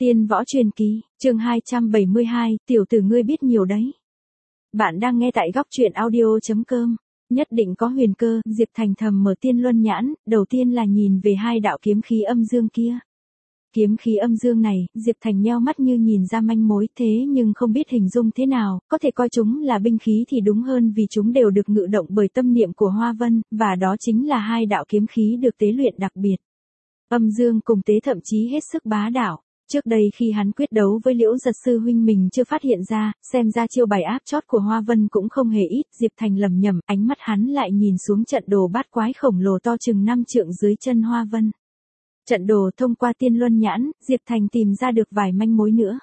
Tiên võ truyền kỳ, chương 272, tiểu tử ngươi biết nhiều đấy. Bạn đang nghe tại góc truyện audio.com. Nhất định có huyền cơ, Diệp Thành thầm mở tiên luân nhãn, đầu tiên là nhìn về hai đạo kiếm khí âm dương kia. Kiếm khí âm dương này, Diệp Thành nheo mắt như nhìn ra manh mối thế nhưng không biết hình dung thế nào, có thể coi chúng là binh khí thì đúng hơn vì chúng đều được ngự động bởi tâm niệm của Hoa Vân, và đó chính là hai đạo kiếm khí được tế luyện đặc biệt. Âm dương cùng tế thậm chí hết sức bá đạo. Trước đây khi hắn quyết đấu với Liễu Giật sư huynh mình chưa phát hiện ra, xem ra chiêu bài áp chót của Hoa Vân cũng không hề ít, Diệp Thành lầm nhầm, ánh mắt hắn lại nhìn xuống trận đồ bát quái khổng lồ to chừng 5 trượng dưới chân Hoa Vân. Trận đồ thông qua tiên luân nhãn, Diệp Thành tìm ra được vài manh mối nữa.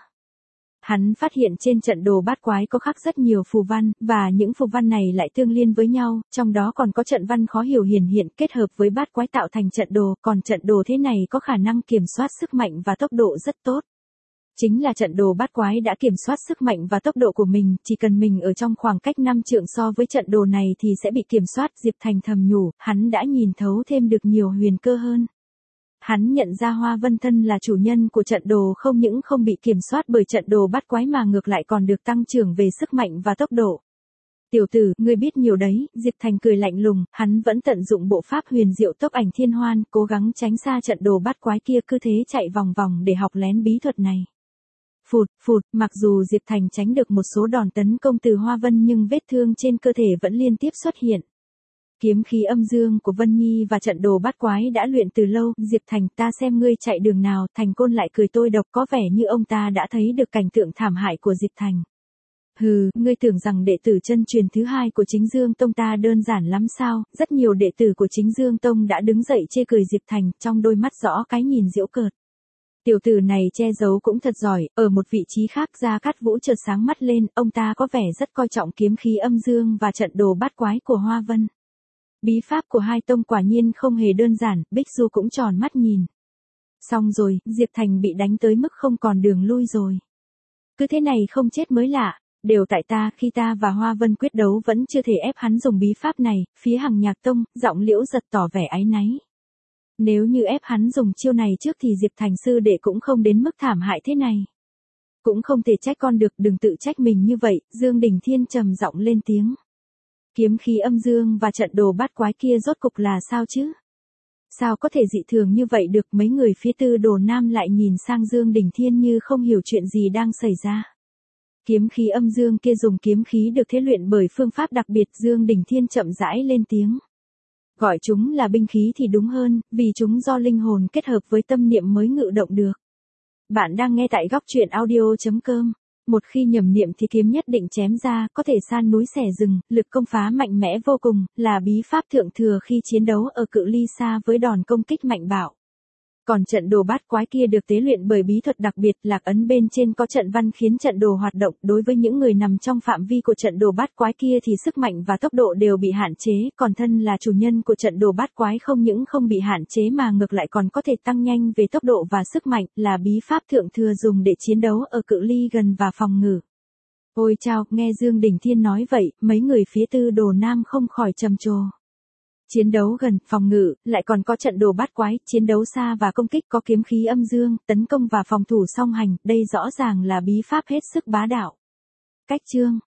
Hắn phát hiện trên trận đồ bát quái có khắc rất nhiều phù văn, và những phù văn này lại tương liên với nhau, trong đó còn có trận văn khó hiểu hiển hiện kết hợp với bát quái tạo thành trận đồ, còn trận đồ thế này có khả năng kiểm soát sức mạnh và tốc độ rất tốt. Chính là trận đồ bát quái đã kiểm soát sức mạnh và tốc độ của mình, chỉ cần mình ở trong khoảng cách 5 trượng so với trận đồ này thì sẽ bị kiểm soát. Diệp Thành thầm nhủ, hắn đã nhìn thấu thêm được nhiều huyền cơ hơn. Hắn nhận ra Hoa Vân thân là chủ nhân của trận đồ không những không bị kiểm soát bởi trận đồ bát quái mà ngược lại còn được tăng trưởng về sức mạnh và tốc độ. Tiểu tử, ngươi biết nhiều đấy, Diệp Thành cười lạnh lùng, hắn vẫn tận dụng bộ pháp huyền diệu tốc ảnh thiên hoan, cố gắng tránh xa trận đồ bát quái kia cứ thế chạy vòng vòng để học lén bí thuật này. Phụt, phụt, mặc dù Diệp Thành tránh được một số đòn tấn công từ Hoa Vân nhưng vết thương trên cơ thể vẫn liên tiếp xuất hiện. Kiếm khí âm dương của Vân Nhi và trận đồ bát quái đã luyện từ lâu, Diệp Thành ta xem ngươi chạy đường nào, Thành Côn lại cười tôi độc có vẻ như ông ta đã thấy được cảnh tượng thảm hại của Diệp Thành. Hừ, ngươi tưởng rằng đệ tử chân truyền thứ hai của Chính Dương Tông ta đơn giản lắm sao, rất nhiều đệ tử của Chính Dương Tông đã đứng dậy chê cười Diệp Thành, trong đôi mắt rõ cái nhìn giễu cợt. Tiểu tử này che giấu cũng thật giỏi, ở một vị trí khác Gia Cát Vũ chợt sáng mắt lên, ông ta có vẻ rất coi trọng kiếm khí âm dương và trận đồ bát quái của Hoa Vân. Bí pháp của hai tông quả nhiên không hề đơn giản, Bích Du cũng tròn mắt nhìn. Xong rồi, Diệp Thành bị đánh tới mức không còn đường lui rồi. Cứ thế này không chết mới lạ, đều tại ta, khi ta và Hoa Vân quyết đấu vẫn chưa thể ép hắn dùng bí pháp này, phía Hằng Nhạc Tông, giọng Liễu Giật tỏ vẻ áy náy. Nếu như ép hắn dùng chiêu này trước thì Diệp Thành sư đệ cũng không đến mức thảm hại thế này. Cũng không thể trách con được, đừng tự trách mình như vậy, Dương Đình Thiên trầm giọng lên tiếng. Kiếm khí âm dương và trận đồ bát quái kia rốt cục là sao chứ? Sao có thể dị thường như vậy được? Mấy người phía Tư Đồ Nam lại nhìn sang Dương Đình Thiên như không hiểu chuyện gì đang xảy ra. Kiếm khí âm dương kia dùng kiếm khí được thế luyện bởi phương pháp đặc biệt, Dương Đình Thiên chậm rãi lên tiếng. Gọi chúng là binh khí thì đúng hơn, vì chúng do linh hồn kết hợp với tâm niệm mới ngự động được. Bạn đang nghe tại góc truyện audio.com. Một khi nhầm niệm thì kiếm nhất định chém ra, có thể san núi xẻ rừng, lực công phá mạnh mẽ vô cùng, là bí pháp thượng thừa khi chiến đấu ở cự ly xa với đòn công kích mạnh bạo. Còn trận đồ bát quái kia được tế luyện bởi bí thuật đặc biệt, lạc ấn bên trên có trận văn khiến trận đồ hoạt động, đối với những người nằm trong phạm vi của trận đồ bát quái kia thì sức mạnh và tốc độ đều bị hạn chế, còn thân là chủ nhân của trận đồ bát quái không những không bị hạn chế mà ngược lại còn có thể tăng nhanh về tốc độ và sức mạnh, là bí pháp thượng thừa dùng để chiến đấu ở cự ly gần và phòng ngự. Ôi chao, nghe Dương Đình Thiên nói vậy, mấy người phía Tư Đồ Nam không khỏi trầm trồ. Chiến đấu gần, phòng ngự, lại còn có trận đồ bát quái, chiến đấu xa và công kích có kiếm khí âm dương, tấn công và phòng thủ song hành, đây rõ ràng là bí pháp hết sức bá đạo. Cách chương